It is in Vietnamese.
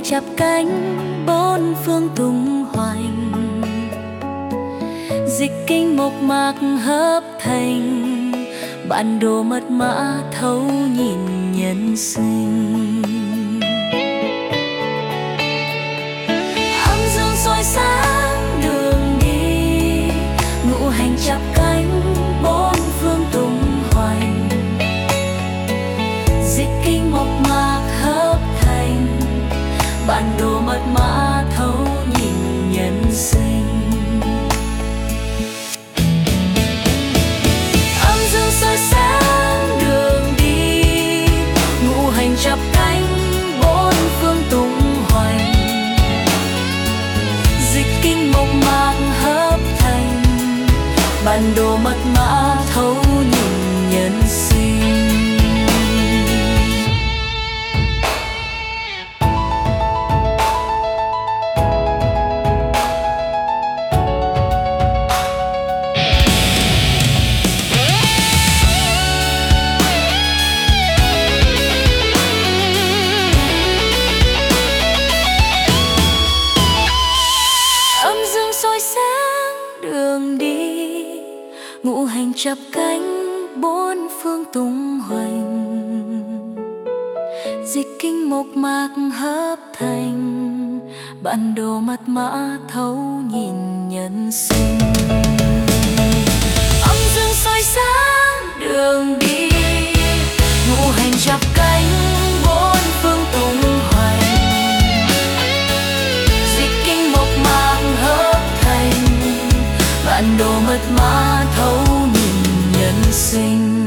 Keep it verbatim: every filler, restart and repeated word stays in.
chắp cánh bốn phương tung hoành, dịch kinh mộc mạc hợp thành, bản đồ mật mã thấu nhìn nhân sinh. Âm dương soi sáng đường đi, ngũ hành chắp cánh bốn phương tung hoành, dịch kinh mộc mạc hợp thành, bản đồ mật mã thấu nhìn nhân sinh. Âm dương soi sáng đường đi, ngũ hành chắp cánh bốn phương tung hoành, dịch kinh mộc mạc hợp thành, bản đồ mật mã thấu nhìn nhân sinh. Soi sáng đường đi, ngũ hành chắp cánh bốn phương tung hoành, dịch kinh mộc mạc hợp thành, bản đồ mật mã thấu nhìn nhân sinh. Âm dương soi sáng đường đi, ngũ hành chắp cánh bốn phương tung hoành, dịch kinh mộc mạc hợp thành, bản đồ mật mã thấu nhìn nhân sinh.